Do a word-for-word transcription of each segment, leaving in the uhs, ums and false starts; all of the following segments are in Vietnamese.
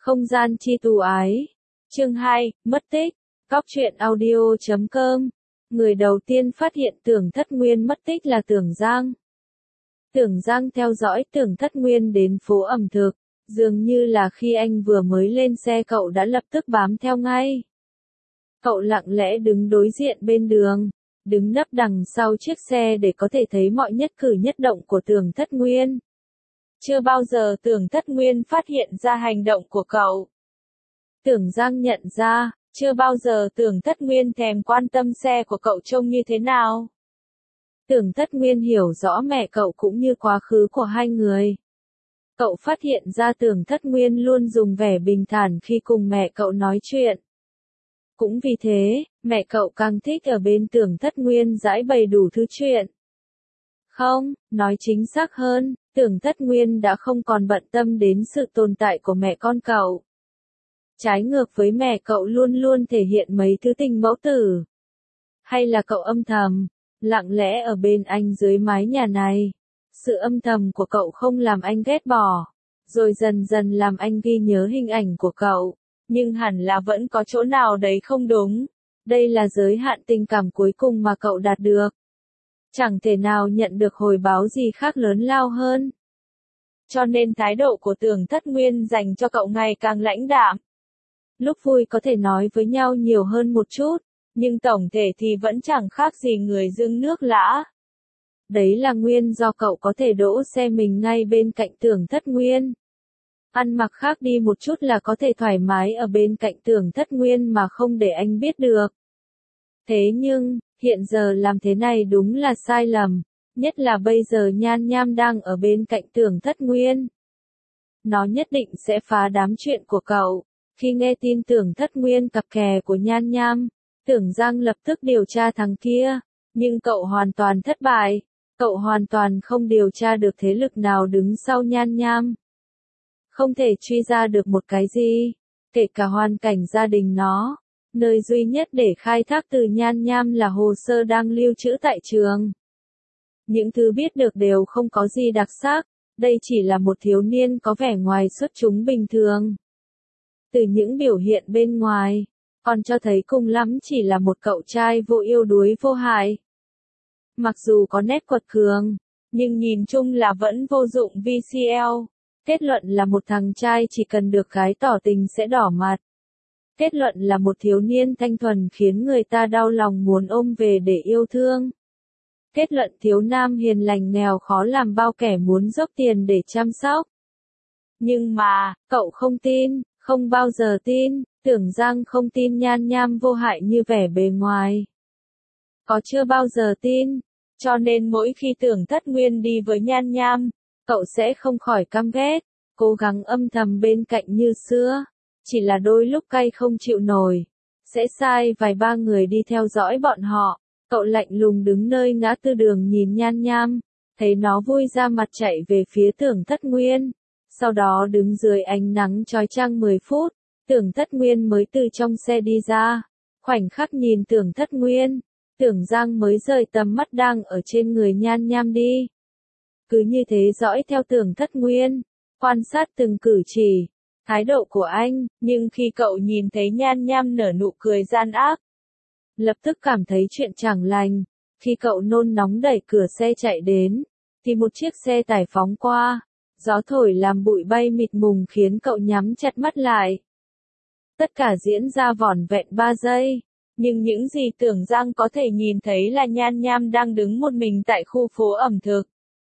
Không gian chi tù ái. Chương hai, mất tích. Cóc truyện audio chấm com. Người đầu tiên phát hiện Tưởng Thất Nguyên mất tích là Tưởng Giang. Tưởng Giang theo dõi Tưởng Thất Nguyên đến phố ẩm thực, dường như là khi anh vừa mới lên xe cậu đã lập tức bám theo ngay. Cậu lặng lẽ đứng đối diện bên đường, đứng nấp đằng sau chiếc xe để có thể thấy mọi nhất cử nhất động của Tưởng Thất Nguyên. Chưa bao giờ Tưởng Thất Nguyên phát hiện ra hành động của cậu. Tưởng Giang nhận ra, chưa bao giờ Tưởng Thất Nguyên thèm quan tâm xe của cậu trông như thế nào. Tưởng Thất Nguyên hiểu rõ mẹ cậu cũng như quá khứ của hai người. Cậu phát hiện ra Tưởng Thất Nguyên luôn dùng vẻ bình thản khi cùng mẹ cậu nói chuyện. Cũng vì thế, mẹ cậu càng thích ở bên Tưởng Thất Nguyên giãi bày đủ thứ chuyện. Không, nói chính xác hơn, Tưởng Thất Nguyên đã không còn bận tâm đến sự tồn tại của mẹ con cậu. Trái ngược với mẹ cậu luôn luôn thể hiện mấy thứ tình mẫu tử. Hay là cậu âm thầm, lặng lẽ ở bên anh dưới mái nhà này. Sự âm thầm của cậu không làm anh ghét bỏ, rồi dần dần làm anh ghi nhớ hình ảnh của cậu. Nhưng hẳn là vẫn có chỗ nào đấy không đúng. Đây là giới hạn tình cảm cuối cùng mà cậu đạt được. Chẳng thể nào nhận được hồi báo gì khác lớn lao hơn. Cho nên thái độ của Tưởng Thất Nguyên dành cho cậu ngày càng lãnh đạm. Lúc vui có thể nói với nhau nhiều hơn một chút, nhưng tổng thể thì vẫn chẳng khác gì người dưng nước lã. Đấy là nguyên do cậu có thể đỗ xe mình ngay bên cạnh Tưởng Thất Nguyên. Ăn mặc khác đi một chút là có thể thoải mái ở bên cạnh Tưởng Thất Nguyên mà không để anh biết được. Thế nhưng, hiện giờ làm thế này đúng là sai lầm, nhất là bây giờ Nhan Nham đang ở bên cạnh Tưởng Thất Nguyên. Nó nhất định sẽ phá đám chuyện của cậu. Khi nghe tin Tưởng Thất Nguyên cặp kè của Nhan Nham, Tưởng Giang lập tức điều tra thằng kia, nhưng cậu hoàn toàn thất bại, cậu hoàn toàn không điều tra được thế lực nào đứng sau Nhan Nham. Không thể truy ra được một cái gì, kể cả hoàn cảnh gia đình nó. Nơi duy nhất để khai thác từ Nhan Nham là hồ sơ đang lưu trữ tại trường. Những thứ biết được đều không có gì đặc sắc, đây chỉ là một thiếu niên có vẻ ngoài xuất chúng bình thường. Từ những biểu hiện bên ngoài, còn cho thấy cùng lắm chỉ là một cậu trai vô yêu đuối vô hại. Mặc dù có nét quật cường, nhưng nhìn chung là vẫn vô dụng vê xê lờ. Kết luận là một thằng trai chỉ cần được gái tỏ tình sẽ đỏ mặt. Kết luận là một thiếu niên thanh thuần khiến người ta đau lòng muốn ôm về để yêu thương. Kết luận thiếu nam hiền lành nghèo khó làm bao kẻ muốn dốc tiền để chăm sóc. Nhưng mà, cậu không tin, không bao giờ tin, Tưởng Giang không tin Nhan Nham vô hại như vẻ bề ngoài. Có chưa bao giờ tin, cho nên mỗi khi Tưởng Thất Nguyên đi với Nhan Nham, cậu sẽ không khỏi căm ghét, cố gắng âm thầm bên cạnh như xưa. Chỉ là đôi lúc cay không chịu nổi, sẽ sai vài ba người đi theo dõi bọn họ. Cậu lạnh lùng đứng nơi ngã tư đường nhìn Nhan Nham, thấy nó vui ra mặt chạy về phía Tưởng Thất Nguyên. Sau đó đứng dưới ánh nắng chói chang mười phút, Tưởng Thất Nguyên mới từ trong xe đi ra. Khoảnh khắc nhìn Tưởng Thất Nguyên, Tưởng Giang mới rời tầm mắt đang ở trên người Nhan Nham đi. Cứ như thế dõi theo Tưởng Thất Nguyên, quan sát từng cử chỉ, thái độ của anh, nhưng khi cậu nhìn thấy Nhan Nham nở nụ cười gian ác, lập tức cảm thấy chuyện chẳng lành. Khi cậu nôn nóng đẩy cửa xe chạy đến, thì một chiếc xe tải phóng qua, gió thổi làm bụi bay mịt mùng khiến cậu nhắm chặt mắt lại. Tất cả diễn ra vỏn vẹn ba giây, nhưng những gì Tưởng Giang có thể nhìn thấy là Nhan Nham đang đứng một mình tại khu phố ẩm thực.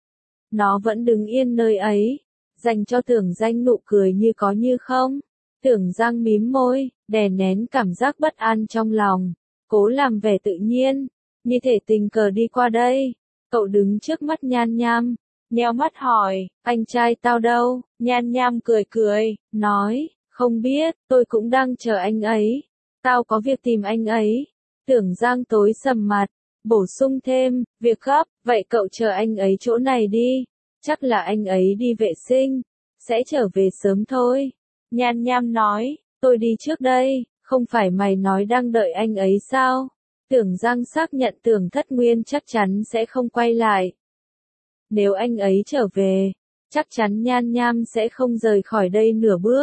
Nó vẫn đứng yên nơi ấy, dành cho Tưởng Giang nụ cười như có như không. Tưởng Giang mím môi, đè nén cảm giác bất an trong lòng, cố làm vẻ tự nhiên, như thể tình cờ đi qua đây. Cậu đứng trước mắt Nhan Nham, nheo mắt hỏi, anh trai tao đâu? Nhan Nham cười cười, nói, không biết, tôi cũng đang chờ anh ấy. Tao có việc tìm anh ấy. Tưởng Giang tối sầm mặt, bổ sung thêm, việc gấp, vậy cậu chờ anh ấy chỗ này đi. Chắc là anh ấy đi vệ sinh, sẽ trở về sớm thôi. Nhan Nham nói, tôi đi trước đây, không phải mày nói đang đợi anh ấy sao? Tưởng Giang xác nhận Tưởng Thất Nguyên chắc chắn sẽ không quay lại. Nếu anh ấy trở về, chắc chắn Nhan Nham sẽ không rời khỏi đây nửa bước.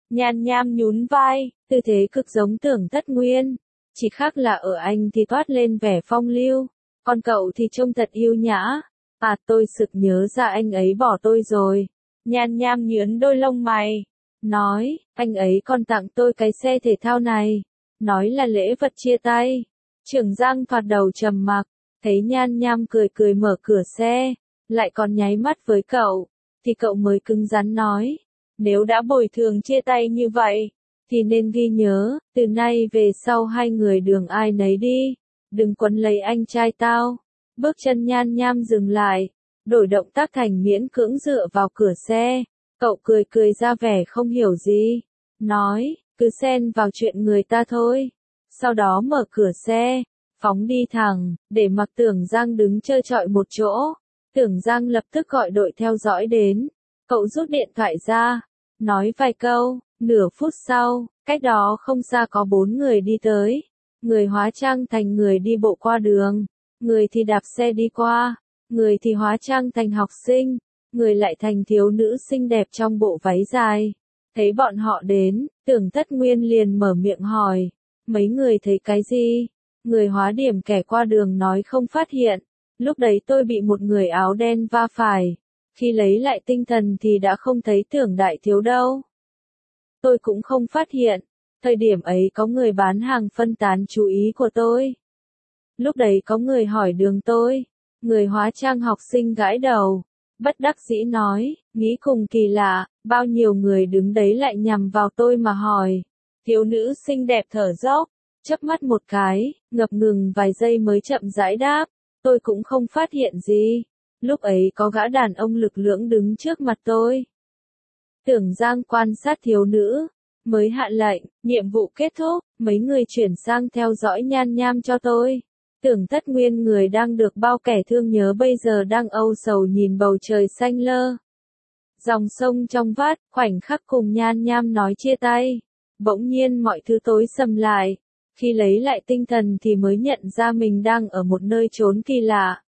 Nhan Nham nhún vai, tư thế cực giống Tưởng Thất Nguyên. Chỉ khác là ở anh thì toát lên vẻ phong lưu, còn cậu thì trông thật yêu nhã. À, tôi sực nhớ ra anh ấy bỏ tôi rồi. Nhan Nham nhướng đôi lông mày, nói, anh ấy còn tặng tôi cái xe thể thao này, nói là lễ vật chia tay. Trưởng Giang thoạt đầu trầm mặc, thấy Nhan Nham cười cười mở cửa xe, lại còn nháy mắt với cậu, thì cậu mới cứng rắn nói, nếu đã bồi thường chia tay như vậy, thì nên ghi nhớ, từ nay về sau hai người đường ai nấy đi, đừng quấn lấy anh trai tao. Bước chân Nhan Nham dừng lại, đổi động tác thành miễn cưỡng dựa vào cửa xe, cậu cười cười ra vẻ không hiểu gì, nói, cứ xen vào chuyện người ta thôi. Sau đó mở cửa xe, phóng đi thẳng, để mặc Tưởng Giang đứng trơ trọi một chỗ. Tưởng Giang lập tức gọi đội theo dõi đến, cậu rút điện thoại ra, nói vài câu, nửa phút sau, cách đó không xa có bốn người đi tới, người hóa trang thành người đi bộ qua đường, người thì đạp xe đi qua, người thì hóa trang thành học sinh, người lại thành thiếu nữ xinh đẹp trong bộ váy dài. Thấy bọn họ đến, Tưởng Thất Nguyên liền mở miệng hỏi, mấy người thấy cái gì? Người hóa điểm kẻ qua đường nói không phát hiện, lúc đấy tôi bị một người áo đen va phải, khi lấy lại tinh thần thì đã không thấy Tưởng đại thiếu đâu. Tôi cũng không phát hiện, thời điểm ấy có người bán hàng phân tán chú ý của tôi. Lúc đấy có người hỏi đường tôi, người hóa trang học sinh gãi đầu, bất đắc dĩ nói, nghĩ cùng kỳ lạ, bao nhiêu người đứng đấy lại nhằm vào tôi mà hỏi. Thiếu nữ xinh đẹp thở dốc, chớp mắt một cái, ngập ngừng vài giây mới chậm rãi đáp, tôi cũng không phát hiện gì. Lúc ấy có gã đàn ông lực lưỡng đứng trước mặt tôi. Tưởng Giang quan sát thiếu nữ, mới hạ lệnh, nhiệm vụ kết thúc, mấy người chuyển sang theo dõi Nhan Nham cho tôi. Tưởng Thất Nguyên người đang được bao kẻ thương nhớ bây giờ đang âu sầu nhìn bầu trời xanh lơ. Dòng sông trong vắt, khoảnh khắc cùng Nhan Nham nói chia tay. Bỗng nhiên mọi thứ tối sầm lại. Khi lấy lại tinh thần thì mới nhận ra mình đang ở một nơi chốn kỳ lạ.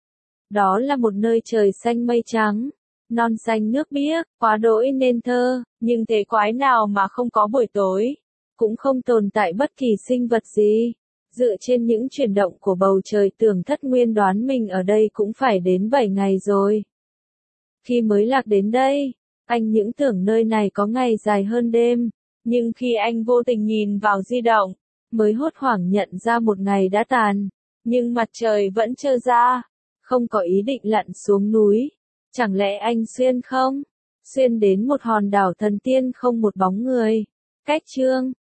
Đó là một nơi trời xanh mây trắng, non xanh nước biếc, quá đỗi nên thơ, nhưng thế quái nào mà không có buổi tối, cũng không tồn tại bất kỳ sinh vật gì. Dựa trên những chuyển động của bầu trời, Tưởng Thất Nguyên đoán mình ở đây cũng phải đến bảy ngày rồi. Khi mới lạc đến đây, anh những tưởng nơi này có ngày dài hơn đêm, nhưng khi anh vô tình nhìn vào di động, mới hốt hoảng nhận ra một ngày đã tàn, nhưng mặt trời vẫn trơ ra, không có ý định lặn xuống núi. Chẳng lẽ anh xuyên không? Xuyên đến một hòn đảo thần tiên không một bóng người. Cách chương